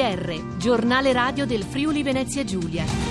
GR, giornale radio del Friuli Venezia Giulia.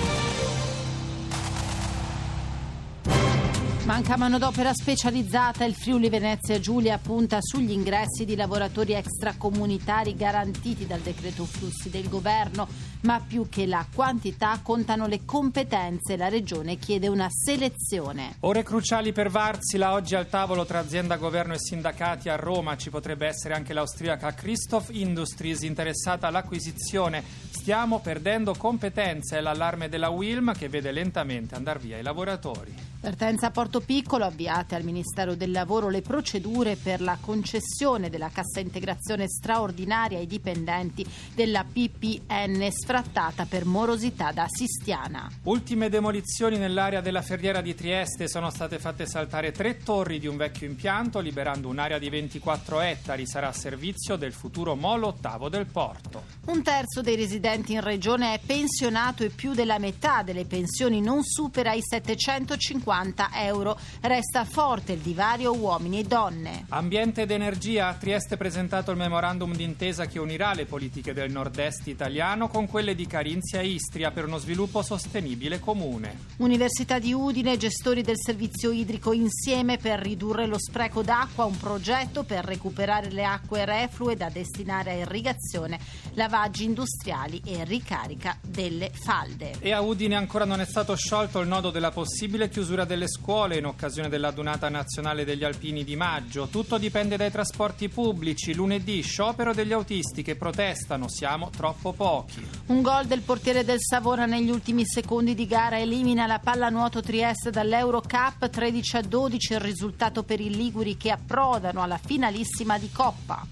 Manca manodopera specializzata, il Friuli Venezia Giulia punta sugli ingressi di lavoratori extracomunitari garantiti dal decreto flussi del governo, ma più che la quantità contano le competenze. La regione chiede una selezione. Ore cruciali per Wärtsilä, oggi al tavolo tra azienda, governo e sindacati a Roma. Ci potrebbe essere anche l'austriaca Christoph Industries interessata all'acquisizione. Stiamo perdendo competenze, è l'allarme della Wilm che vede lentamente andar via i lavoratori. Partenza a Porto Piccolo, avviate al Ministero del Lavoro le procedure per la concessione della cassa integrazione straordinaria ai dipendenti della PPN sfrattata per morosità da Sistiana. Ultime demolizioni nell'area della Ferriera di Trieste, sono state fatte saltare 3 torri di un vecchio impianto, liberando un'area di 24 ettari. Sarà a servizio del futuro molo ottavo del porto. Un terzo dei residenti in regione è pensionato e più della metà delle pensioni non supera i 750 euro. Resta forte il divario uomini e donne. Ambiente ed energia. A Trieste è presentato il memorandum d'intesa che unirà le politiche del nord-est italiano con quelle di Carinzia e Istria per uno sviluppo sostenibile comune. Università di Udine, gestori del servizio idrico insieme per ridurre lo spreco d'acqua, un progetto per recuperare le acque reflue da destinare a irrigazione, lavaggi industriali e ricarica delle falde. E a Udine ancora non è stato sciolto il nodo della possibile chiusura delle scuole in occasione dell'adunata nazionale degli alpini di maggio. Tutto dipende dai trasporti pubblici. Lunedì sciopero degli autisti che protestano, siamo troppo pochi. Un gol del portiere del Savona negli ultimi secondi di gara elimina la pallanuoto Trieste dall'Eurocup, 13-12 il risultato per i liguri che approdano alla finalissima di Coppa.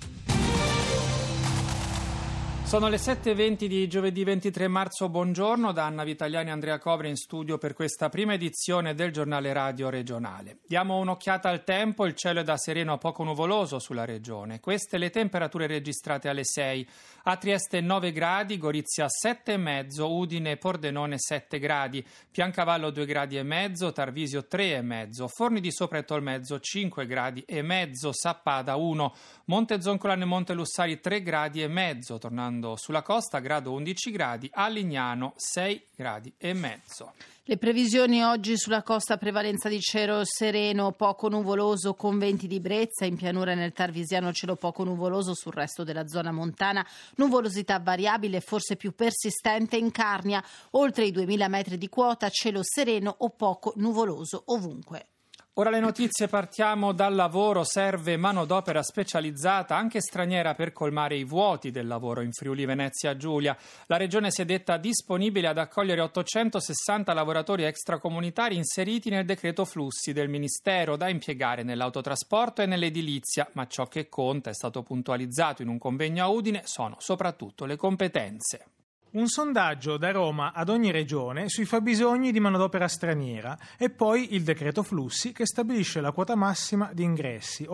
Sono le 7:20 di giovedì 23 marzo, buongiorno da Anna Vitaliani e Andrea Covre in studio per questa prima edizione del giornale radio regionale. Diamo un'occhiata al tempo, il cielo è da sereno a poco nuvoloso sulla regione. Queste le temperature registrate alle 6, a Trieste 9 gradi, Gorizia 7,5, Udine e Pordenone 7 gradi, Piancavallo 2 gradi e mezzo, Tarvisio 3,5, Forni di Sopra e Tolmezzo 5 gradi e mezzo, Sappada 1, Monte Zoncolano e Monte Lussari 3 gradi e mezzo, tornando sulla costa grado 11 gradi, a Lignano 6 gradi e mezzo. Le previsioni oggi sulla costa: prevalenza di cielo sereno, poco nuvoloso con venti di brezza, in pianura e nel Tarvisiano cielo poco nuvoloso, sul resto della zona montana nuvolosità variabile, forse più persistente in Carnia, oltre i 2000 metri di quota, cielo sereno o poco nuvoloso ovunque. Ora le notizie, partiamo dal lavoro. Serve manodopera specializzata, anche straniera, per colmare i vuoti del lavoro in Friuli Venezia Giulia. La regione si è detta disponibile ad accogliere 860 lavoratori extracomunitari inseriti nel decreto flussi del Ministero, da impiegare nell'autotrasporto e nell'edilizia, ma ciò che conta, è stato puntualizzato in un convegno a Udine, sono soprattutto le competenze. Un sondaggio da Roma ad ogni regione sui fabbisogni di manodopera straniera e poi il decreto flussi che stabilisce la quota massima di ingressi,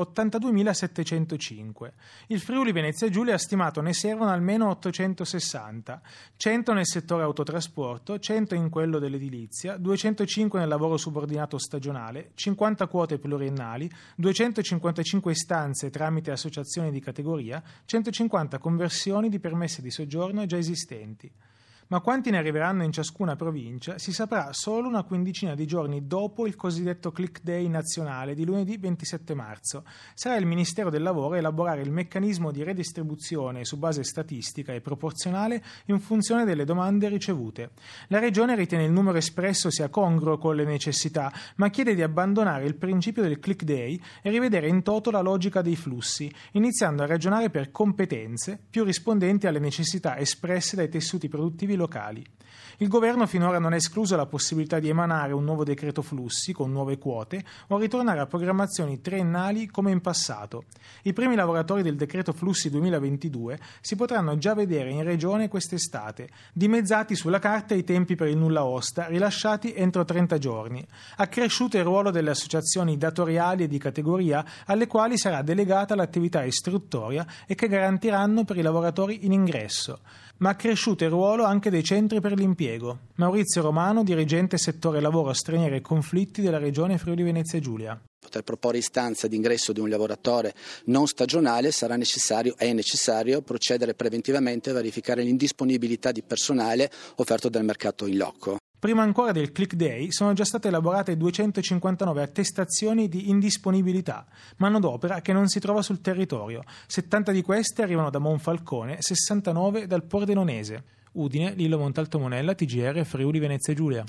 82.705. Il Friuli Venezia Giulia ha stimato ne servono almeno 860, 100 nel settore autotrasporto, 100 in quello dell'edilizia, 205 nel lavoro subordinato stagionale, 50 quote pluriennali, 255 istanze tramite associazioni di categoria, 150 conversioni di permessi di soggiorno già esistenti. Ma quanti ne arriveranno in ciascuna provincia si saprà solo una quindicina di giorni dopo il cosiddetto Click Day nazionale di lunedì 27 marzo. Sarà il Ministero del Lavoro a elaborare il meccanismo di redistribuzione su base statistica e proporzionale in funzione delle domande ricevute. La Regione ritiene il numero espresso sia congruo con le necessità, ma chiede di abbandonare il principio del Click Day e rivedere in toto la logica dei flussi, iniziando a ragionare per competenze più rispondenti alle necessità espresse dai tessuti produttivi locali. Il governo finora non ha escluso la possibilità di emanare un nuovo decreto flussi con nuove quote o ritornare a programmazioni triennali come in passato. I primi lavoratori del decreto flussi 2022 si potranno già vedere in regione quest'estate, dimezzati sulla carta i tempi per il nulla osta, rilasciati entro 30 giorni. Accresciuto il ruolo delle associazioni datoriali e di categoria alle quali sarà delegata l'attività istruttoria e che garantiranno per i lavoratori in ingresso. ma ha cresciuto il ruolo anche dei centri per l'impiego. Maurizio Romano, dirigente settore lavoro stranieri e conflitti della regione Friuli Venezia Giulia. Poter proporre istanza di ingresso di un lavoratore non stagionale è necessario procedere preventivamente a verificare l'indisponibilità di personale offerto dal mercato in loco. Prima ancora del Click Day sono già state elaborate 259 attestazioni di indisponibilità, manodopera che non si trova sul territorio. 70 di queste arrivano da Monfalcone, 69 dal Pordenonese. Udine, Lillo Montalto Monella, TGR, Friuli Venezia Giulia.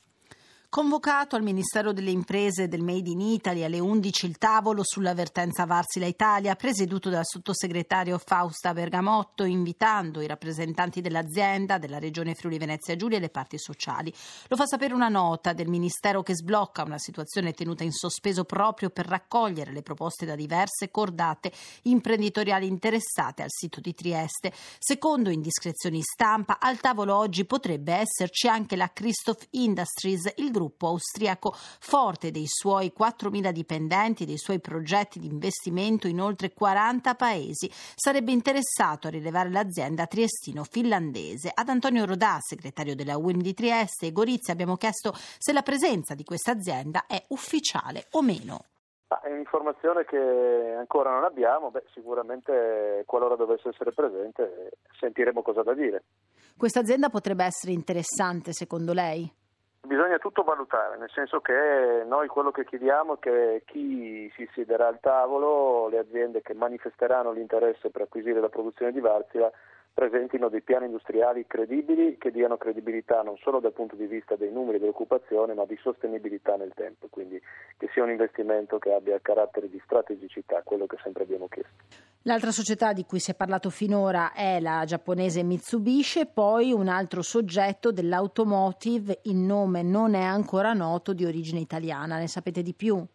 Convocato al Ministero delle Imprese e del Made in Italy alle 11 il tavolo sull'avvertenza Varsila Italia, presieduto dal sottosegretario Fausta Bergamotto, invitando i rappresentanti dell'azienda, della Regione Friuli Venezia Giulia e le parti sociali. Lo fa sapere una nota del Ministero che sblocca una situazione tenuta in sospeso proprio per raccogliere le proposte da diverse cordate imprenditoriali interessate al sito di Trieste. Secondo indiscrezioni stampa, al tavolo oggi potrebbe esserci anche la Christoph Industries, il gruppo austriaco forte dei suoi 4.000 dipendenti e dei suoi progetti di investimento in oltre 40 paesi. Sarebbe interessato a rilevare l'azienda triestino-finlandese. Ad Antonio Rodà, segretario della UIM di Trieste e Gorizia, abbiamo chiesto se la presenza di questa azienda è ufficiale o meno. È un'informazione che ancora non abbiamo, sicuramente qualora dovesse essere presente sentiremo cosa da dire. Questa azienda potrebbe essere interessante secondo lei? Bisogna tutto valutare, nel senso che noi quello che chiediamo è che chi si siederà al tavolo, le aziende che manifesteranno l'interesse per acquisire la produzione di Varsila, presentino dei piani industriali credibili che diano credibilità non solo dal punto di vista dei numeri dell'occupazione ma di sostenibilità nel tempo, quindi che sia un investimento che abbia carattere di strategicità, quello che sempre abbiamo chiesto. L'altra società di cui si è parlato finora è la giapponese Mitsubishi e poi un altro soggetto dell'automotive, il nome non è ancora noto, di origine italiana. Ne sapete di più?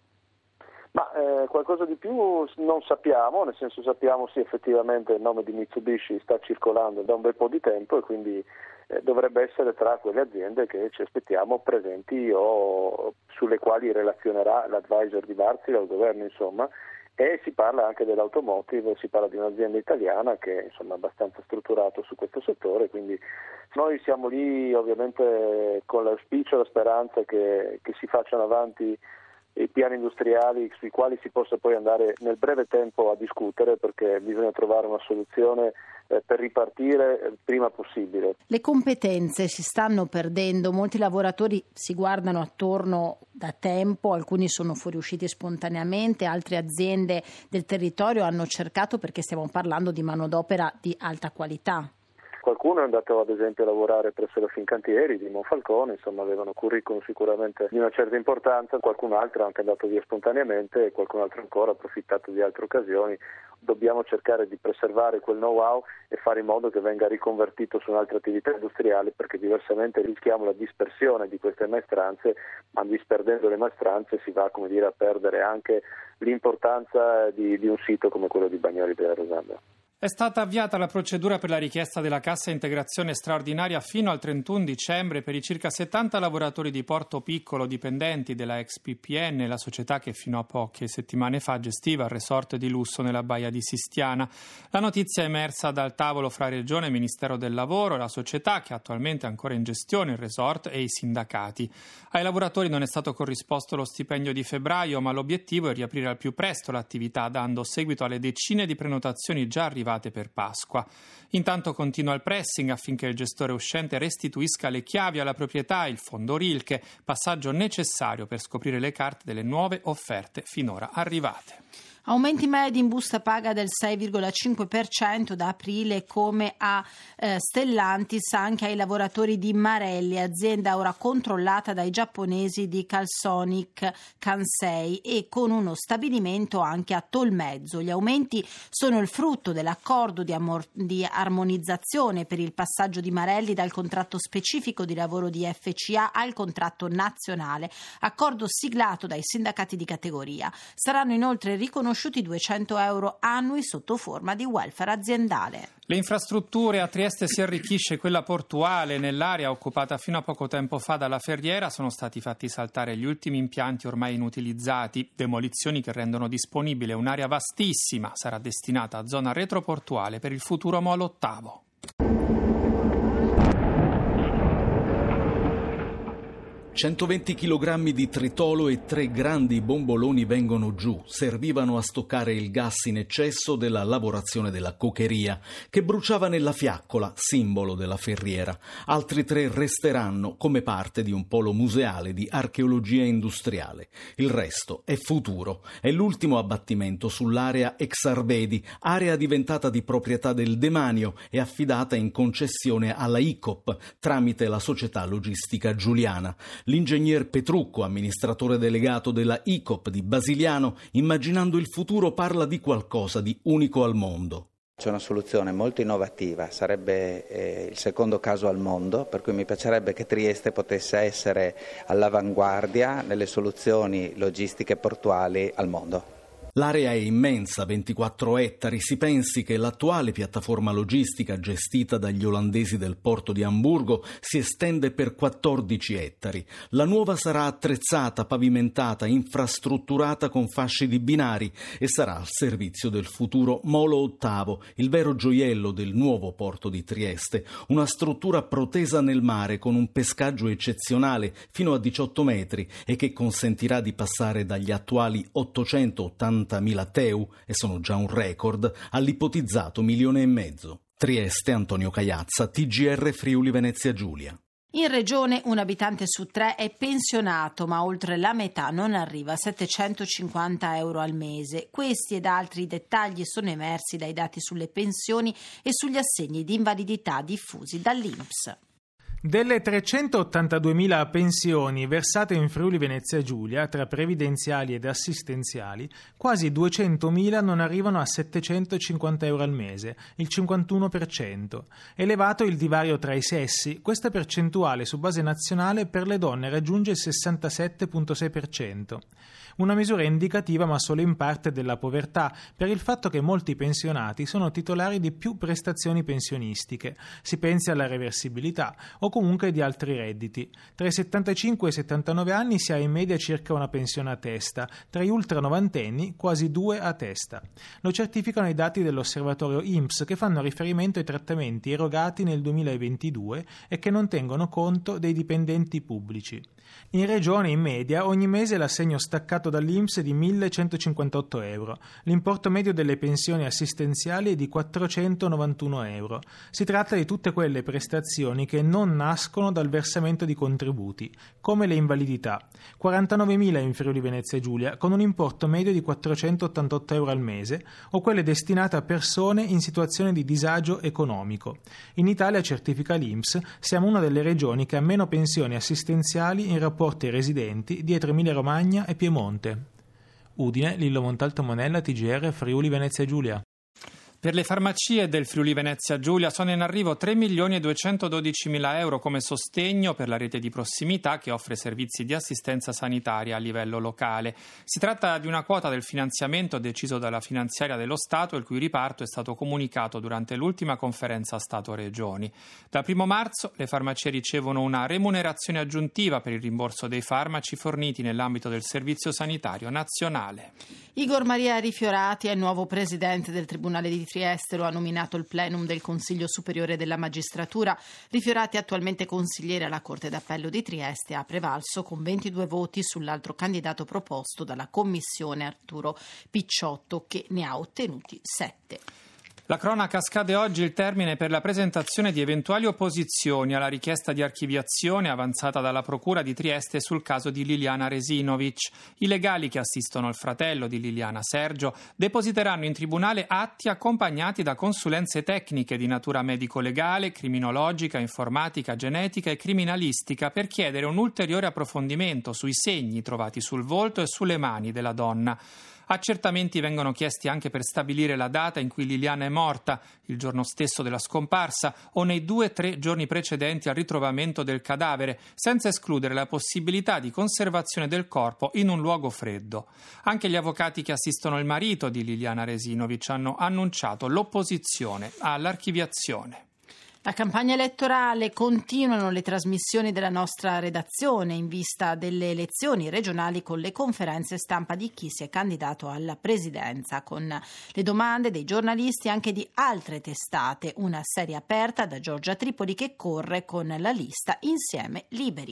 Qualcosa di più non sappiamo, nel senso sappiamo sì effettivamente il nome di Mitsubishi sta circolando da un bel po' di tempo e quindi dovrebbe essere tra quelle aziende che ci aspettiamo presenti o sulle quali relazionerà l'advisor di Varsila o il governo insomma, e si parla anche dell'automotive, si parla di un'azienda italiana che insomma è abbastanza strutturato su questo settore, quindi noi siamo lì ovviamente con l'auspicio e la speranza che si facciano avanti i piani industriali sui quali si possa poi andare nel breve tempo a discutere perché bisogna trovare una soluzione per ripartire il prima possibile. Le competenze si stanno perdendo, molti lavoratori si guardano attorno da tempo, alcuni sono fuoriusciti spontaneamente, altre aziende del territorio hanno cercato perché stiamo parlando di manodopera di alta qualità. Qualcuno è andato ad esempio a lavorare presso la Fincantieri di Monfalcone, insomma avevano curriculum sicuramente di una certa importanza, qualcun altro è anche andato via spontaneamente e qualcun altro ancora ha approfittato di altre occasioni. Dobbiamo cercare di preservare quel know-how e fare in modo che venga riconvertito su un'altra attività industriale perché diversamente rischiamo la dispersione di queste maestranze, ma disperdendo le maestranze si va a perdere anche l'importanza di un sito come quello di Bagnoli della Rosanda. È stata avviata la procedura per la richiesta della cassa integrazione straordinaria fino al 31 dicembre per i circa 70 lavoratori di Porto Piccolo dipendenti della ex PPN, la società che fino a poche settimane fa gestiva il resort di lusso nella Baia di Sistiana. La notizia è emersa dal tavolo fra Regione e Ministero del Lavoro e la società che attualmente ha ancora in gestione il resort e i sindacati. Ai lavoratori non è stato corrisposto lo stipendio di febbraio, ma l'obiettivo è riaprire al più presto l'attività dando seguito alle decine di prenotazioni già arrivate per Pasqua. Intanto continua il pressing affinché il gestore uscente restituisca le chiavi alla proprietà e il fondo Rilke, passaggio necessario per scoprire le carte delle nuove offerte finora arrivate. Aumenti medi in busta paga del 6,5% da aprile come a Stellantis anche ai lavoratori di Marelli, azienda ora controllata dai giapponesi di Calsonic Kansei e con uno stabilimento anche a Tolmezzo. Gli aumenti sono il frutto dell'accordo di armonizzazione per il passaggio di Marelli dal contratto specifico di lavoro di FCA al contratto nazionale, accordo siglato dai sindacati di categoria. Saranno inoltre riconosciuti 200 euro annui sotto forma di welfare aziendale. Le infrastrutture, a Trieste si arricchisce quella portuale. Nell'area occupata fino a poco tempo fa dalla Ferriera sono stati fatti saltare gli ultimi impianti ormai inutilizzati, demolizioni che rendono disponibile un'area vastissima, sarà destinata a zona retroportuale per il futuro molo 8. 120 kg di tritolo e 3 grandi bomboloni vengono giù, servivano a stoccare il gas in eccesso della lavorazione della cokeria, che bruciava nella fiaccola, simbolo della ferriera. Altri 3 resteranno come parte di un polo museale di archeologia industriale. Il resto è futuro. È l'ultimo abbattimento sull'area ex Arvedi, area diventata di proprietà del demanio e affidata in concessione alla ICOP tramite la società logistica Giuliana. L'ingegner Petrucco, amministratore delegato della ICOP di Basiliano, immaginando il futuro parla di qualcosa di unico al mondo. C'è una soluzione molto innovativa, sarebbe il secondo caso al mondo, per cui mi piacerebbe che Trieste potesse essere all'avanguardia nelle soluzioni logistiche portuali al mondo. L'area è immensa, 24 ettari. Si pensi che l'attuale piattaforma logistica gestita dagli olandesi del porto di Amburgo si estende per 14 ettari. La nuova sarà attrezzata, pavimentata, infrastrutturata con fasce di binari e sarà al servizio del futuro Molo Ottavo, il vero gioiello del nuovo porto di Trieste. Una struttura protesa nel mare con un pescaggio eccezionale fino a 18 metri e che consentirà di passare dagli attuali 880.000 TEU, e sono già un record, all'ipotizzato 1,5 milioni. Trieste, Antonio Cagliazza, TGR Friuli Venezia Giulia. In regione un abitante su 3 è pensionato, ma oltre la metà non arriva a 750 euro al mese. Questi ed altri dettagli sono emersi dai dati sulle pensioni e sugli assegni di invalidità diffusi dall'INPS. Delle 382.000 pensioni versate in Friuli Venezia Giulia, tra previdenziali ed assistenziali, quasi 200.000 non arrivano a 750 euro al mese, il 51%. Elevato il divario tra i sessi, questa percentuale su base nazionale per le donne raggiunge il 67,6%. Una misura indicativa ma solo in parte della povertà, per il fatto che molti pensionati sono titolari di più prestazioni pensionistiche. Si pensi alla reversibilità o comunque di altri redditi. Tra i 75 e i 79 anni si ha in media circa una pensione a testa, tra gli ultranovantenni quasi 2 a testa. Lo certificano i dati dell'osservatorio INPS, che fanno riferimento ai trattamenti erogati nel 2022 e che non tengono conto dei dipendenti pubblici. In regione, in media, ogni mese l'assegno staccato dall'INPS è di 1.158 euro. L'importo medio delle pensioni assistenziali è di 491 euro. Si tratta di tutte quelle prestazioni che non nascono dal versamento di contributi, come le invalidità. 49.000 in Friuli Venezia Giulia, con un importo medio di 488 euro al mese, o quelle destinate a persone in situazione di disagio economico. In Italia, certifica l'INPS, siamo una delle regioni che ha meno pensioni assistenziali in rapporto ai residenti dietro Emilia Romagna e Piemonte. Udine, Lillo Montalto Monella, TGR Friuli Venezia Giulia. Per le farmacie del Friuli Venezia Giulia sono in arrivo 3.212.000 euro come sostegno per la rete di prossimità che offre servizi di assistenza sanitaria a livello locale. Si tratta di una quota del finanziamento deciso dalla finanziaria dello Stato, il cui riparto è stato comunicato durante l'ultima conferenza Stato-Regioni. Dal 1 marzo le farmacie ricevono una remunerazione aggiuntiva per il rimborso dei farmaci forniti nell'ambito del Servizio Sanitario Nazionale. Igor Maria Rifiorati è il nuovo presidente del Tribunale di Trieste, lo ha nominato il plenum del Consiglio Superiore della Magistratura. Rifiorati, attualmente consigliere alla Corte d'Appello di Trieste, ha prevalso con 22 voti sull'altro candidato proposto dalla Commissione, Arturo Picciotto, che ne ha ottenuti 7. La cronaca scade oggi il termine per la presentazione di eventuali opposizioni alla richiesta di archiviazione avanzata dalla Procura di Trieste sul caso di Liliana Resinovic. I legali che assistono il fratello di Liliana, Sergio, depositeranno in tribunale atti accompagnati da consulenze tecniche di natura medico-legale, criminologica, informatica, genetica e criminalistica per chiedere un ulteriore approfondimento sui segni trovati sul volto e sulle mani della donna. Accertamenti vengono chiesti anche per stabilire la data in cui Liliana è morta, il giorno stesso della scomparsa o nei 2-3 giorni precedenti al ritrovamento del cadavere, senza escludere la possibilità di conservazione del corpo in un luogo freddo. Anche gli avvocati che assistono il marito di Liliana Resinovic hanno annunciato l'opposizione all'archiviazione. La campagna elettorale, continuano le trasmissioni della nostra redazione in vista delle elezioni regionali con le conferenze stampa di chi si è candidato alla presidenza, con le domande dei giornalisti e anche di altre testate, una serie aperta da Giorgia Tripoli che corre con la lista Insieme Liberi.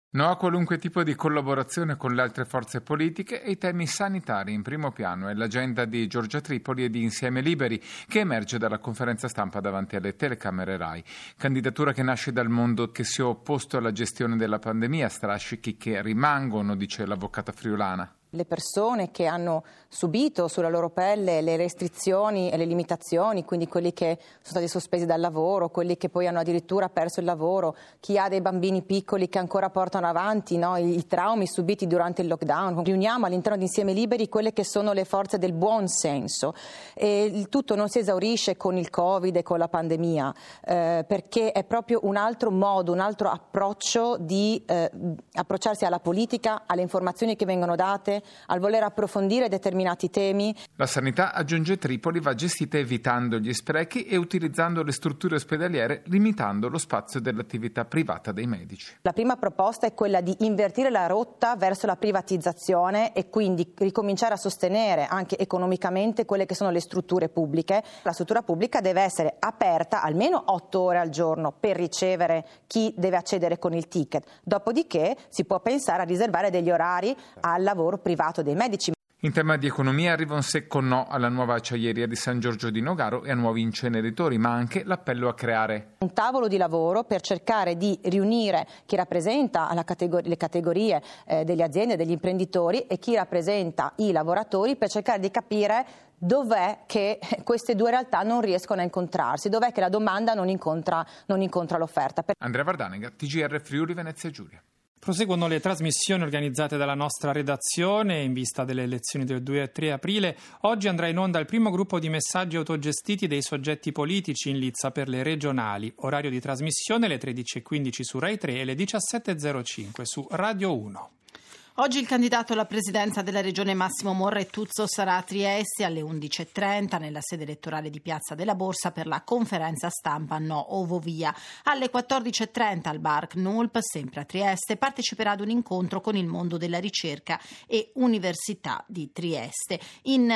No a qualunque tipo di collaborazione con le altre forze politiche e i temi sanitari in primo piano è l'agenda di Giorgia Tripoli e di Insieme Liberi, che emerge dalla conferenza stampa davanti alle telecamere Rai. Candidatura che nasce dal mondo che si è opposto alla gestione della pandemia, strascichi che rimangono, dice l'avvocata friulana. Le persone che hanno subito sulla loro pelle le restrizioni e le limitazioni, quindi quelli che sono stati sospesi dal lavoro, quelli che poi hanno addirittura perso il lavoro, chi ha dei bambini piccoli che ancora portano avanti i traumi subiti durante il lockdown. Riuniamo all'interno di Insieme Liberi quelle che sono le forze del buon senso e il tutto non si esaurisce con il Covid e con la pandemia, perché è proprio un altro modo, un altro approccio di approcciarsi alla politica, alle informazioni che vengono date, al voler approfondire determinati temi. La sanità, aggiunge Tripoli, va gestita evitando gli sprechi e utilizzando le strutture ospedaliere, limitando lo spazio dell'attività privata dei medici. La prima proposta è quella di invertire la rotta verso la privatizzazione e quindi ricominciare a sostenere anche economicamente quelle che sono le strutture pubbliche. La struttura pubblica deve essere aperta almeno 8 ore al giorno per ricevere chi deve accedere con il ticket. Dopodiché si può pensare a riservare degli orari al lavoro privato dei medici. In tema di economia arriva un secco no alla nuova acciaieria di San Giorgio di Nogaro e a nuovi inceneritori, ma anche l'appello a creare un tavolo di lavoro per cercare di riunire chi rappresenta le categorie delle aziende, degli imprenditori e chi rappresenta i lavoratori per cercare di capire dov'è che queste due realtà non riescono a incontrarsi, dov'è che la domanda non incontra l'offerta. Andrea Vardanega, TGR Friuli Venezia Giulia. Proseguono le trasmissioni organizzate dalla nostra redazione in vista delle elezioni del 2 e 3 aprile. Oggi andrà in onda il primo gruppo di messaggi autogestiti dei soggetti politici in lizza per le regionali. Orario di trasmissione alle 13.15 su Rai 3 e alle 17.05 su Radio 1. Oggi il candidato alla presidenza della regione Massimo Morrettuzzo sarà a Trieste alle 11.30 nella sede elettorale di Piazza della Borsa per la conferenza stampa No Ovovia. Alle 14.30 al bar Knulp, sempre a Trieste, parteciperà ad un incontro con il mondo della ricerca e Università di Trieste. In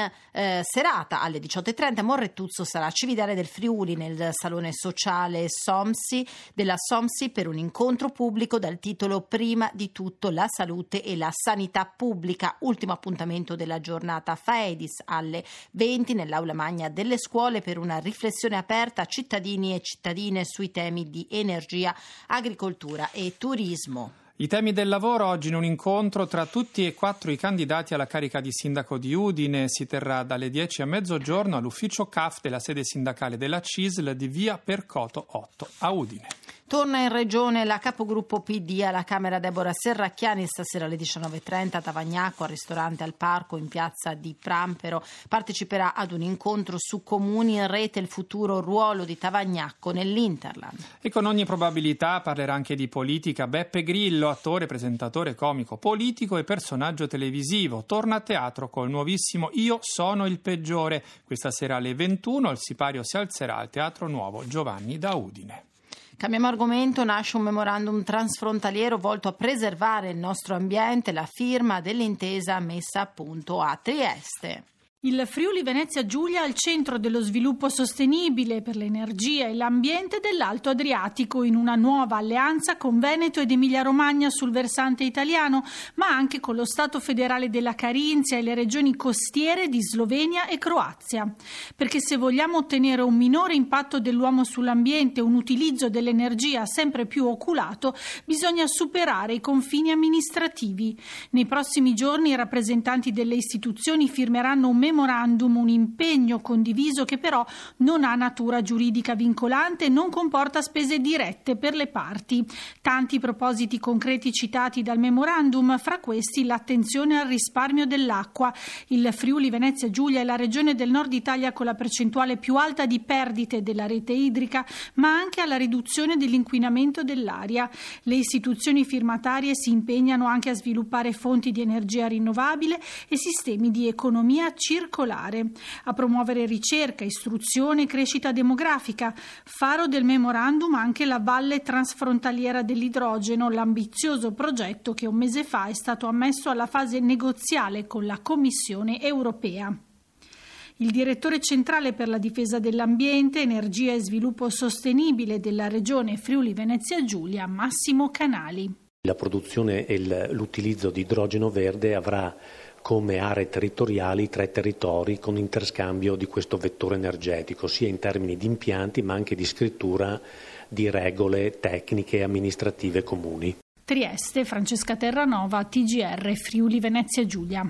serata alle 18.30 Morrettuzzo sarà a Cividale del Friuli nel salone sociale della SOMSI per un incontro pubblico dal titolo Prima di tutto la salute e la sanità pubblica. Ultimo appuntamento della giornata Faedis alle 20 nell'aula magna delle scuole per una riflessione aperta a cittadini e cittadine sui temi di energia, agricoltura e turismo. I temi del lavoro oggi in un incontro tra tutti e 4 i candidati alla carica di sindaco di Udine. Si terrà dalle 10 a mezzogiorno all'ufficio CAF della sede sindacale della CISL di via Percoto 8 a Udine. Torna in regione la capogruppo PD alla Camera Deborah Serracchiani stasera alle 19.30 a Tavagnacco al ristorante Al Parco in piazza di Prampero. Parteciperà ad un incontro su Comuni in Rete, il futuro ruolo di Tavagnacco nell'Interland. E con ogni probabilità parlerà anche di politica. Beppe Grillo, attore, presentatore, comico, politico e personaggio televisivo, torna a teatro col nuovissimo Io sono il peggiore. Questa sera alle 21 il sipario si alzerà al Teatro Nuovo Giovanni da Udine. Cambiamo argomento, nasce un memorandum transfrontaliero volto a preservare il nostro ambiente, la firma dell'intesa messa a punto a Trieste. Il Friuli Venezia Giulia al centro dello sviluppo sostenibile per l'energia e l'ambiente dell'Alto Adriatico in una nuova alleanza con Veneto ed Emilia-Romagna sul versante italiano, ma anche con lo Stato federale della Carinzia e le regioni costiere di Slovenia e Croazia. Perché se vogliamo ottenere un minore impatto dell'uomo sull'ambiente, un utilizzo dell'energia sempre più oculato, bisogna superare i confini amministrativi. Nei prossimi giorni i rappresentanti delle istituzioni firmeranno un memorandum, un impegno condiviso che però non ha natura giuridica vincolante e non comporta spese dirette per le parti. Tanti propositi concreti citati dal memorandum, fra questi l'attenzione al risparmio dell'acqua. Il Friuli Venezia Giulia è la regione del nord Italia con la percentuale più alta di perdite della rete idrica, ma anche alla riduzione dell'inquinamento dell'aria. Le istituzioni firmatarie si impegnano anche a sviluppare fonti di energia rinnovabile e sistemi di economia circolare, a promuovere ricerca, istruzione e crescita demografica. Faro del memorandum anche la Valle Transfrontaliera dell'Idrogeno, l'ambizioso progetto che un mese fa è stato ammesso alla fase negoziale con la Commissione europea. Il direttore centrale per la difesa dell'ambiente, energia e sviluppo sostenibile della regione Friuli Venezia Giulia, Massimo Canali. La produzione e l'utilizzo di idrogeno verde avrà come aree territoriali 3 territori con interscambio di questo vettore energetico, sia in termini di impianti ma anche di scrittura di regole tecniche e amministrative comuni. Trieste, Francesca Terranova, TGR, Friuli Venezia Giulia.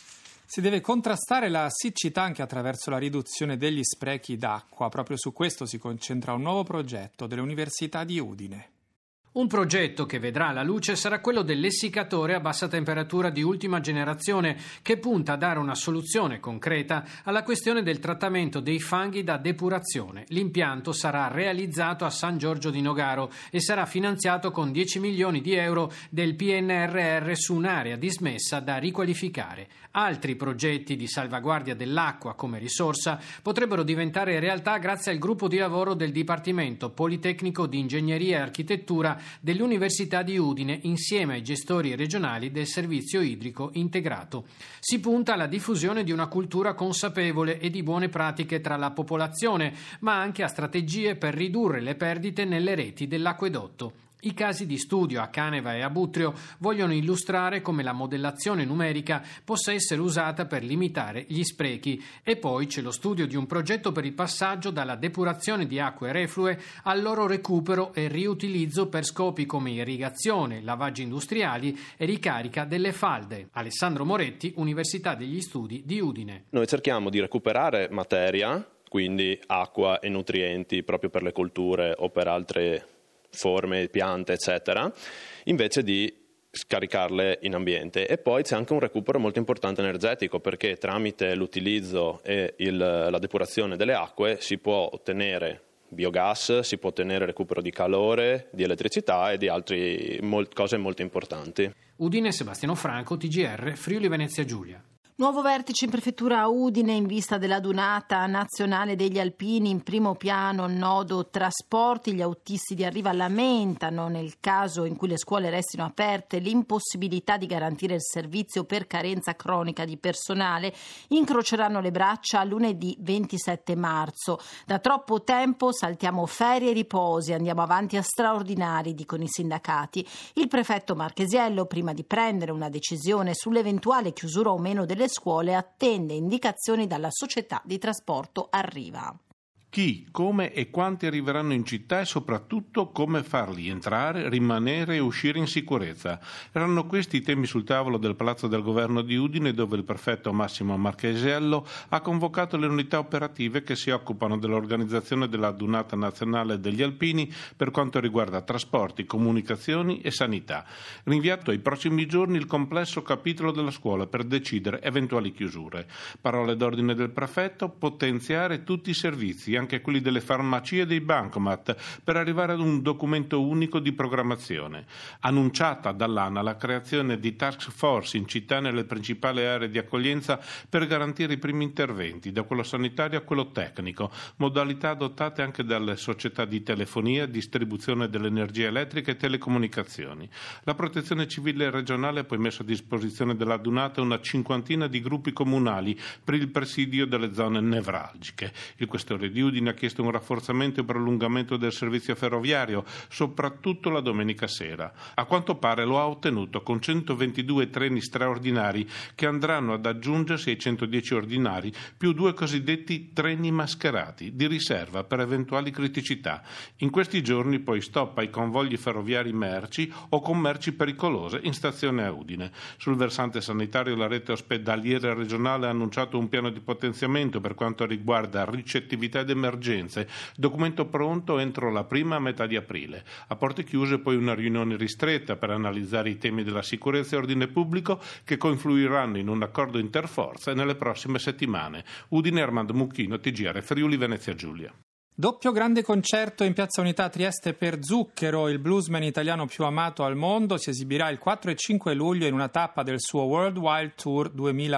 Si deve contrastare la siccità anche attraverso la riduzione degli sprechi d'acqua. Proprio su questo si concentra un nuovo progetto dell'Università di Udine. Un progetto che vedrà la luce sarà quello dell'essiccatore a bassa temperatura di ultima generazione, che punta a dare una soluzione concreta alla questione del trattamento dei fanghi da depurazione. L'impianto sarà realizzato a San Giorgio di Nogaro e sarà finanziato con 10 milioni di euro del PNRR su un'area dismessa da riqualificare. Altri progetti di salvaguardia dell'acqua come risorsa potrebbero diventare realtà grazie al gruppo di lavoro del Dipartimento Politecnico di Ingegneria e Architettura dell'Università di Udine insieme ai gestori regionali del servizio idrico integrato. Si punta alla diffusione di una cultura consapevole e di buone pratiche tra la popolazione, ma anche a strategie per ridurre le perdite nelle reti dell'acquedotto. I casi di studio a Caneva e a Butrio vogliono illustrare come la modellazione numerica possa essere usata per limitare gli sprechi. E poi c'è lo studio di un progetto per il passaggio dalla depurazione di acque reflue al loro recupero e riutilizzo per scopi come irrigazione, lavaggi industriali e ricarica delle falde. Alessandro Moretti, Università degli Studi di Udine. Noi cerchiamo di recuperare materia, quindi acqua e nutrienti proprio per le colture o per altre forme, piante, eccetera, invece di scaricarle in ambiente. E poi c'è anche un recupero molto importante energetico, perché tramite l'utilizzo e la depurazione delle acque si può ottenere biogas, si può ottenere recupero di calore, di elettricità e di altre cose molto importanti. Udine, Sebastiano Franco, TGR, Friuli Venezia Giulia. Nuovo vertice in prefettura a Udine in vista della Dunata nazionale degli Alpini. In primo piano il nodo trasporti. Gli autisti di Arriva lamentano, nel caso in cui le scuole restino aperte, l'impossibilità di garantire il servizio per carenza cronica di personale. Incroceranno le braccia lunedì 27 marzo. Da troppo tempo saltiamo ferie e riposi, andiamo avanti a straordinari, dicono i sindacati. Il prefetto Marchesiello, prima di prendere una decisione sull'eventuale chiusura o meno delle scuole, attende indicazioni dalla società di trasporto Arriva. Chi, come e quanti arriveranno in città e soprattutto come farli entrare, rimanere e uscire in sicurezza. Erano questi i temi sul tavolo del Palazzo del Governo di Udine, dove il prefetto Massimo Marchesiello ha convocato le unità operative che si occupano dell'organizzazione della Dunata nazionale degli Alpini per quanto riguarda trasporti, comunicazioni e sanità. Rinviato ai prossimi giorni il complesso capitolo della scuola per decidere eventuali chiusure. Parole d'ordine del prefetto: potenziare tutti i servizi, anche quelli delle farmacie e dei bancomat, per arrivare ad un documento unico di programmazione. Annunciata dall'ANA la creazione di task force in città nelle principali aree di accoglienza per garantire i primi interventi, da quello sanitario a quello tecnico, modalità adottate anche dalle società di telefonia, distribuzione dell'energia elettrica e telecomunicazioni. La Protezione Civile regionale ha poi messo a disposizione della Dunata una 50 di gruppi comunali per il presidio delle zone nevralgiche. Il questore di Udine ha chiesto un rafforzamento e prolungamento del servizio ferroviario, soprattutto la domenica sera. A quanto pare lo ha ottenuto con 122 treni straordinari che andranno ad aggiungersi ai 110 ordinari, più 2 cosiddetti treni mascherati di riserva per eventuali criticità. In questi giorni poi stop ai convogli ferroviari merci o con merci pericolose in stazione a Udine. Sul versante sanitario la rete ospedaliera regionale ha annunciato un piano di potenziamento per quanto riguarda ricettività ed emergenze, documento pronto entro la prima metà di aprile. A porte chiuse poi una riunione ristretta per analizzare i temi della sicurezza e ordine pubblico che confluiranno in un accordo interforze nelle prossime settimane. Udine, Armando Mucchino, TGR, Friuli Venezia Giulia. Doppio grande concerto in Piazza Unità Trieste per Zucchero, il bluesman italiano più amato al mondo. Si esibirà il 4 e 5 luglio in una tappa del suo World Wild Tour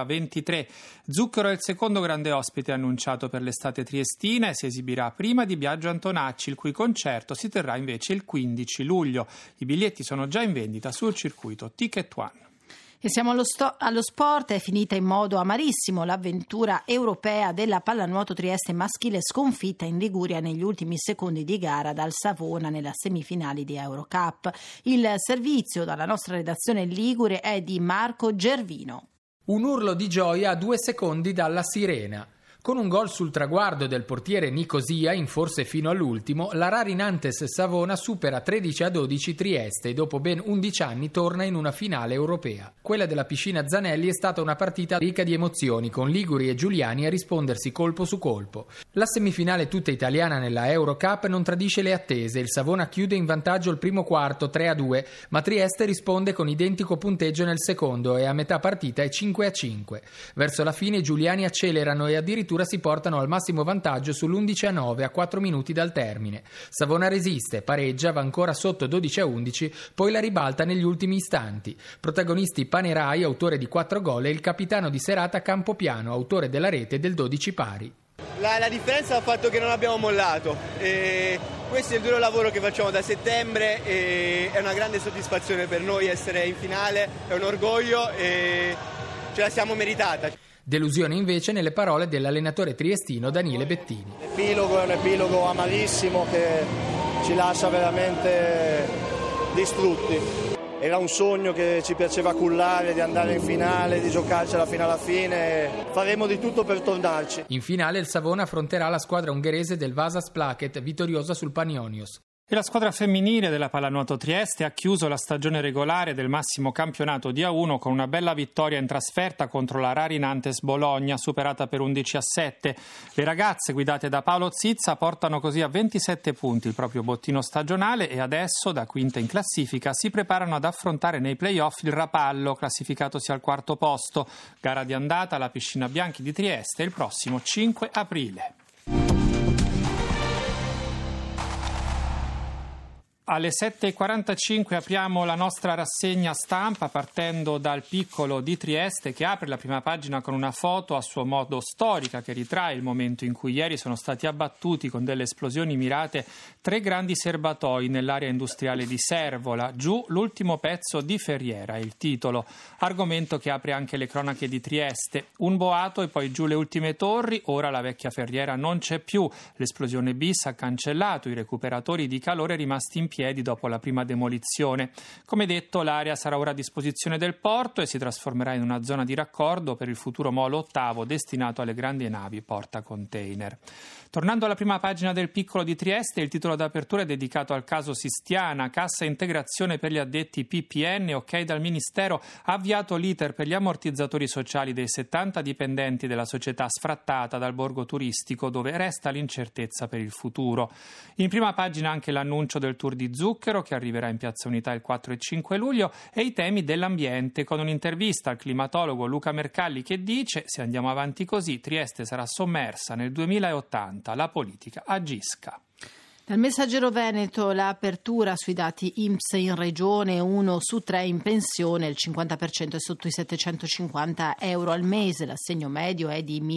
2023. Zucchero è il secondo grande ospite annunciato per l'estate triestina e si esibirà prima di Biagio Antonacci, il cui concerto si terrà invece il 15 luglio. I biglietti sono già in vendita sul circuito Ticket One. E siamo allo sport. È finita in modo amarissimo l'avventura europea della pallanuoto Trieste maschile, sconfitta in Liguria negli ultimi secondi di gara dal Savona nella semifinali di Eurocup. Il servizio dalla nostra redazione ligure è di Marco Gervino. Un urlo di gioia a 2 secondi dalla sirena. Con un gol sul traguardo del portiere Nicosia, in forse fino all'ultimo, la Rari Nantes Savona supera 13-12 Trieste e dopo ben 11 anni torna in una finale europea. Quella della piscina Zanelli è stata una partita ricca di emozioni, con Liguri e Giuliani a rispondersi colpo su colpo. La semifinale tutta italiana nella Eurocup non tradisce le attese. Il Savona chiude in vantaggio il primo quarto 3-2, ma Trieste risponde con identico punteggio nel secondo e a metà partita è 5-5. Verso la fine i Giuliani accelerano e addirittura si portano al massimo vantaggio sull'11-9 a 4 minuti dal termine. Savona resiste, pareggia, va ancora sotto 12-11, poi la ribalta negli ultimi istanti. Protagonisti Panerai, autore di 4 gol, e il capitano di serata Campopiano, autore della rete del 12 pari. La differenza è il fatto che non abbiamo mollato. Questo è il duro lavoro che facciamo da settembre e è una grande soddisfazione per noi essere in finale, è un orgoglio e ce la siamo meritata. Delusione invece nelle parole dell'allenatore triestino Daniele Bettini. L'epilogo è un epilogo amarissimo che ci lascia veramente distrutti. Era un sogno che ci piaceva cullare, di andare in finale, di giocarcela fino alla fine. Faremo di tutto per tornarci. In finale il Savona affronterà la squadra ungherese del Vasas Plaket, vittoriosa sul Panionios. E la squadra femminile della Pallanuoto Trieste ha chiuso la stagione regolare del massimo campionato di A1 con una bella vittoria in trasferta contro la Rari Nantes Bologna, superata per 11-7. Le ragazze, guidate da Paolo Zizza, portano così a 27 punti il proprio bottino stagionale e adesso, da quinta in classifica, si preparano ad affrontare nei play-off il Rapallo, classificatosi al 4° posto. Gara di andata alla Piscina Bianchi di Trieste il prossimo 5 aprile. Alle 7.45 apriamo la nostra rassegna stampa partendo dal Piccolo di Trieste, che apre la prima pagina con una foto a suo modo storica che ritrae il momento in cui ieri sono stati abbattuti con delle esplosioni mirate 3 grandi serbatoi nell'area industriale di Servola. Giù l'ultimo pezzo di Ferriera, il titolo, argomento che apre anche le cronache di Trieste. Un boato e poi giù le ultime torri, ora la vecchia Ferriera non c'è più. L'esplosione bis ha cancellato i recuperatori di calore rimasti in piedi dopo la prima demolizione. Come detto, l'area sarà ora a disposizione del porto e si trasformerà in una zona di raccordo per il futuro molo 8 destinato alle grandi navi porta container. Tornando alla prima pagina del Piccolo di Trieste, il titolo d'apertura è dedicato al caso Sistiana, cassa integrazione per gli addetti PPN, ok dal Ministero, ha avviato l'iter per gli ammortizzatori sociali dei 70 dipendenti della società sfrattata dal borgo turistico, dove resta l'incertezza per il futuro. In prima pagina anche l'annuncio del Tour di Zucchero che arriverà in Piazza Unità il 4 e 5 luglio e i temi dell'ambiente, con un'intervista al climatologo Luca Mercalli che dice: se andiamo avanti così Trieste sarà sommersa nel 2080, la politica agisca. Dal Messaggero Veneto l'apertura sui dati INPS in regione, 1 su 3 in pensione, il 50% è sotto i 750 euro al mese, l'assegno medio è di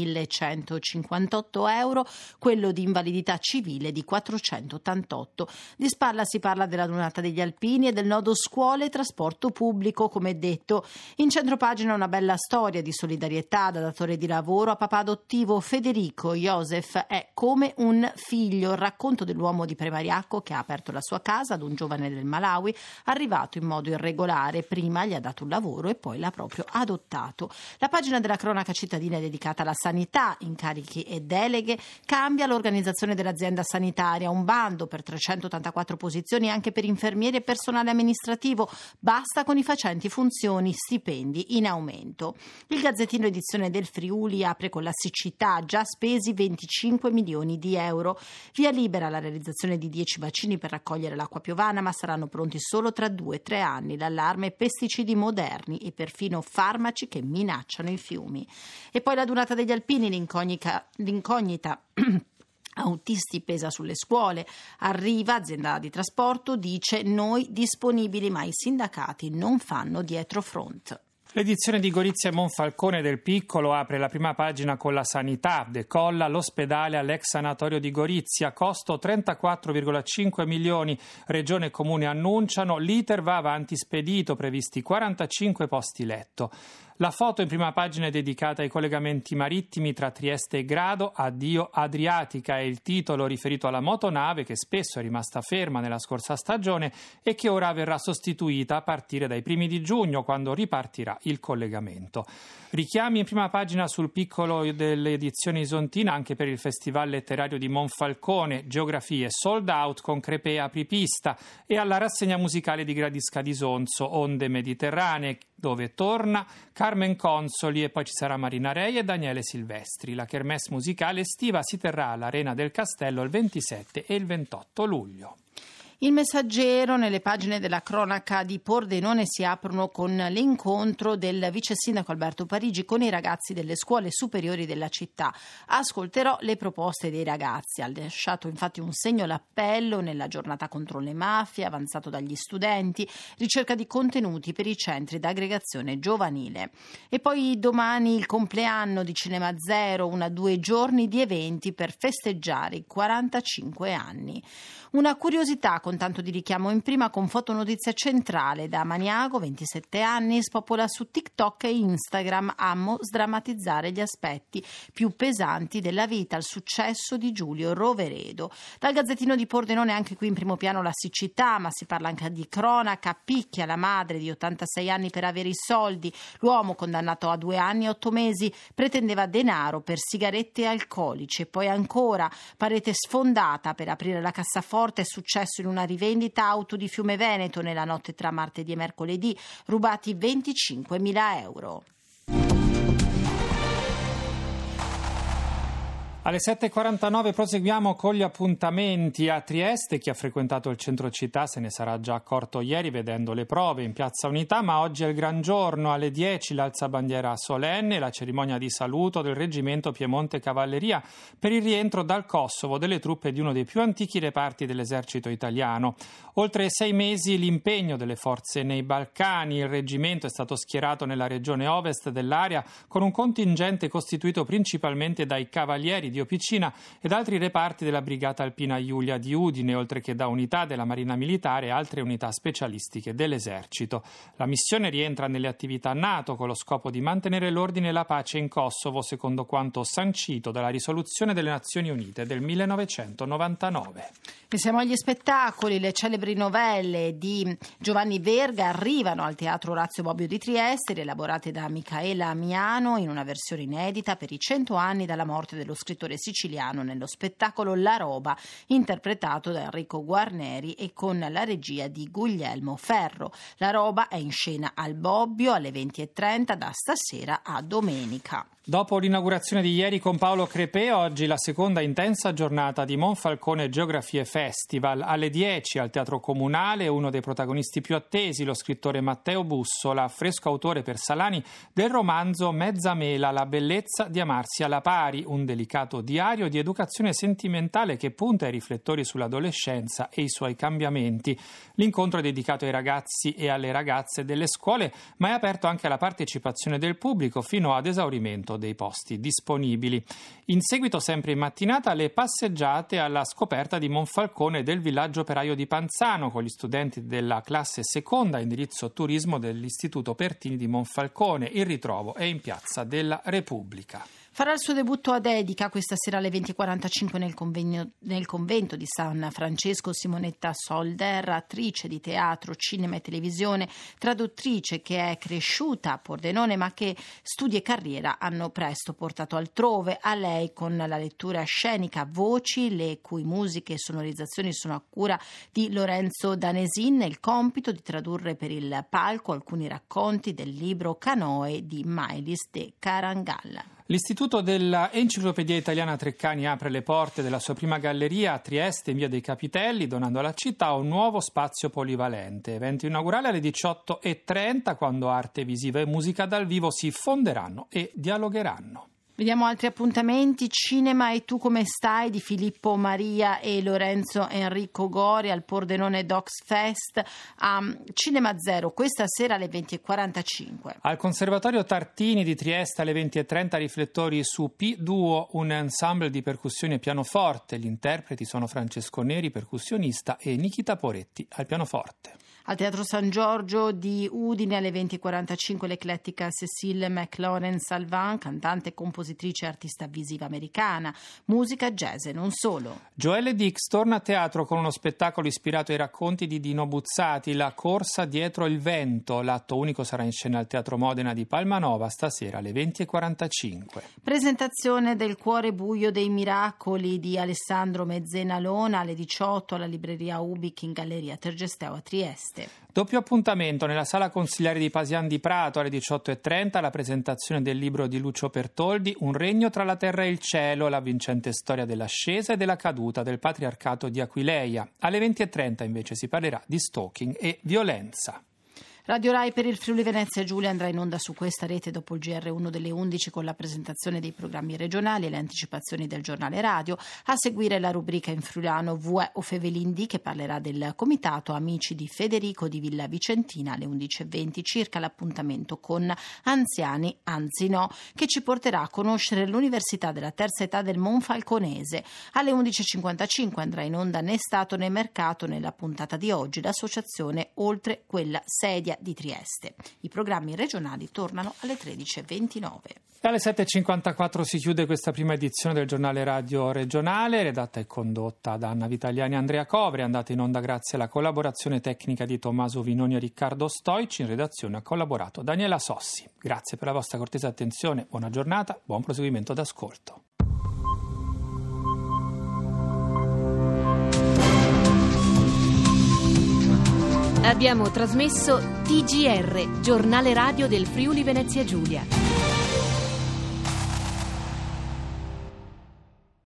1.158 euro, quello di invalidità civile di 488. Di spalla si parla della donata degli alpini e del nodo scuole e trasporto pubblico, come detto. In centropagina una bella storia di solidarietà da datore di lavoro a papà adottivo. Federico Josef è come un figlio, il racconto dell'uomo di Premariacco che ha aperto la sua casa ad un giovane del Malawi arrivato in modo irregolare, prima gli ha dato un lavoro e poi l'ha proprio adottato. La pagina della cronaca cittadina è dedicata alla sanità, incarichi e deleghe, cambia l'organizzazione dell'azienda sanitaria, un bando per 384 posizioni anche per infermieri e personale amministrativo, basta con i facenti funzioni, stipendi in aumento. Il Gazzettino edizione del Friuli apre con la siccità, già spesi 25 milioni di euro, via libera la realizzazione di 10 bacini per raccogliere l'acqua piovana, ma saranno pronti solo tra 2-3 anni. L'allarme: pesticidi moderni e perfino farmaci che minacciano i fiumi. E poi la donata degli alpini, l'incognita autisti pesa sulle scuole. Arriva, azienda di trasporto, dice: noi disponibili, ma i sindacati non fanno dietro front. L'edizione di Gorizia e Monfalcone del Piccolo apre la prima pagina con la sanità. Decolla l'ospedale all'ex sanatorio di Gorizia, costo 34,5 milioni. Regione e Comune annunciano, l'iter va avanti spedito, previsti 45 posti letto. La foto in prima pagina è dedicata ai collegamenti marittimi tra Trieste e Grado. Addio Adriatica è il titolo riferito alla motonave che spesso è rimasta ferma nella scorsa stagione e che ora verrà sostituita a partire dai primi di giugno, quando ripartirà il collegamento. Richiami in prima pagina sul Piccolo delle edizioni Isontina anche per il Festival letterario di Monfalcone, geografie sold out con Crepè apripista, e alla rassegna musicale di Gradisca di Sonzo, Onde Mediterranee, dove torna Carmen Consoli e poi ci sarà Marina Rei e Daniele Silvestri. La kermesse musicale estiva si terrà all'Arena del Castello il 27 e il 28 luglio. Il Messaggero, nelle pagine della cronaca di Pordenone, si aprono con l'incontro del vice sindaco Alberto Parigi con i ragazzi delle scuole superiori della città. Ascolterò le proposte dei ragazzi. Ha lasciato infatti un segno l'appello nella giornata contro le mafie, avanzato dagli studenti, ricerca di contenuti per i centri d'aggregazione giovanile. E poi domani il compleanno di Cinema Zero, 2 giorni di eventi per festeggiare i 45 anni. Una curiosità con tanto di richiamo in prima, con fotonotizia centrale. Da Maniago, 27 anni, spopola su TikTok e Instagram. Amo sdrammatizzare gli aspetti più pesanti della vita, il successo di Giulio Roveredo. Dal Gazzettino di Pordenone anche qui in primo piano la siccità, ma si parla anche di cronaca. Picchia la madre di 86 anni per avere i soldi. L'uomo, condannato a 2 anni e 8 mesi, pretendeva denaro per sigarette e alcolici. E poi ancora, parete sfondata per aprire la cassaforte. È successo in una rivendita auto di Fiume Veneto nella notte tra martedì e mercoledì, rubati 25.000 euro. Alle 7.49 proseguiamo con gli appuntamenti a Trieste. Chi ha frequentato il centro città se ne sarà già accorto ieri vedendo le prove in Piazza Unità, ma oggi è il gran giorno. Alle 10 l'alzabandiera solenne, la cerimonia di saluto del reggimento Piemonte Cavalleria per il rientro dal Kosovo delle truppe di uno dei più antichi reparti dell'esercito italiano. Oltre 6 mesi l'impegno delle forze nei Balcani. Il reggimento è stato schierato nella regione ovest dell'area con un contingente costituito principalmente dai cavalieri di Opicina ed altri reparti della Brigata Alpina Giulia di Udine, oltre che da unità della Marina Militare e altre unità specialistiche dell'esercito. La missione rientra nelle attività NATO con lo scopo di mantenere l'ordine e la pace in Kosovo, secondo quanto sancito dalla risoluzione delle Nazioni Unite del 1999. E siamo agli spettacoli. Le celebri novelle di Giovanni Verga arrivano al Teatro Orazio Bobbio di Trieste, rielaborate da Micaela Miano in una versione inedita per i 100 anni dalla morte dello scrittore siciliano, nello spettacolo La Roba, interpretato da Enrico Guarneri e con la regia di Guglielmo Ferro. La Roba è in scena al Bobbio alle 20.30 da stasera a domenica. Dopo l'inaugurazione di ieri con Paolo Crepè, oggi la seconda intensa giornata di Monfalcone Geografie Festival. Alle 10 al Teatro Comunale uno dei protagonisti più attesi, lo scrittore Matteo Bussola, fresco autore per Salani del romanzo Mezza mela, la bellezza di amarsi alla pari, un delicato diario di educazione sentimentale che punta ai riflettori sull'adolescenza e i suoi cambiamenti. L'incontro è dedicato ai ragazzi e alle ragazze delle scuole, ma è aperto anche alla partecipazione del pubblico fino ad esaurimento dei posti disponibili. In seguito, sempre in mattinata, le passeggiate alla scoperta di Monfalcone e del villaggio operaio di Panzano con gli studenti della classe seconda indirizzo turismo dell'Istituto Pertini di Monfalcone. Il ritrovo è in Piazza della Repubblica. Farà il suo debutto a Dedica questa sera alle 20.45 nel convento di San Francesco Simonetta Solder, attrice di teatro, cinema e televisione, traduttrice che è cresciuta a Pordenone ma che studi e carriera hanno presto portato altrove. A lei, con la lettura scenica Voci, le cui musiche e sonorizzazioni sono a cura di Lorenzo Danesin, il compito di tradurre per il palco alcuni racconti del libro Canoe di Mailis de Carangalla. L'Istituto della Enciclopedia Italiana Treccani apre le porte della sua prima galleria a Trieste in via dei Capitelli, donando alla città un nuovo spazio polivalente. Evento inaugurale alle 18.30, quando arte visiva e musica dal vivo si fonderanno e dialogheranno. Vediamo altri appuntamenti. Cinema e tu come stai di Filippo Maria e Lorenzo Enrico Gori al Pordenone Docs Fest a Cinema Zero questa sera alle 20:45. Al Conservatorio Tartini di Trieste alle 20:30 riflettori su P-Duo, un ensemble di percussione e pianoforte. Gli interpreti sono Francesco Neri, percussionista, e Nikita Poretti al pianoforte. Al Teatro San Giorgio di Udine alle 20:45 l'eclettica Cécile McLaurin-Salvin, cantante, compositrice e artista visiva americana, musica jazz e non solo. Joelle Dix torna a teatro con uno spettacolo ispirato ai racconti di Dino Buzzati, La corsa dietro il vento. L'atto unico sarà in scena al Teatro Modena di Palmanova stasera alle 20:45. Presentazione del Cuore buio dei miracoli di Alessandro Mezzena Lona alle 18 alla libreria Ubik in Galleria Tergesteo a Trieste. Doppio appuntamento nella sala consigliare di Pasian di Prato alle 18:30 la presentazione del libro di Lucio Pertoldi, Un regno tra la terra e il cielo, la vincente storia dell'ascesa e della caduta del patriarcato di Aquileia. Alle 20:30 invece si parlerà di stalking e violenza. Radio Rai per il Friuli Venezia Giulia andrà in onda su questa rete dopo il GR1 delle 11 con la presentazione dei programmi regionali e le anticipazioni del giornale radio. A seguire la rubrica in friulano Vue o Fevelindi che parlerà del comitato Amici di Federico di Villa Vicentina alle 11:20 circa l'appuntamento con Anziani Anzi No che ci porterà a conoscere l'Università della Terza Età del Monfalconese. Alle 11:55 andrà in onda Né Stato né Mercato nella puntata di oggi l'associazione Oltre quella sedia di Trieste. I programmi regionali tornano alle 13:29. Alle 7:54 si chiude questa prima edizione del giornale radio regionale, redatta e condotta da Anna Vitaliani e Andrea Covri, andata in onda grazie alla collaborazione tecnica di Tommaso Vinoni e Riccardo Stoici. In redazione ha collaborato Daniela Sossi. Grazie per la vostra cortese attenzione, buona giornata, buon proseguimento d'ascolto. Abbiamo trasmesso TGR, giornale radio del Friuli Venezia Giulia.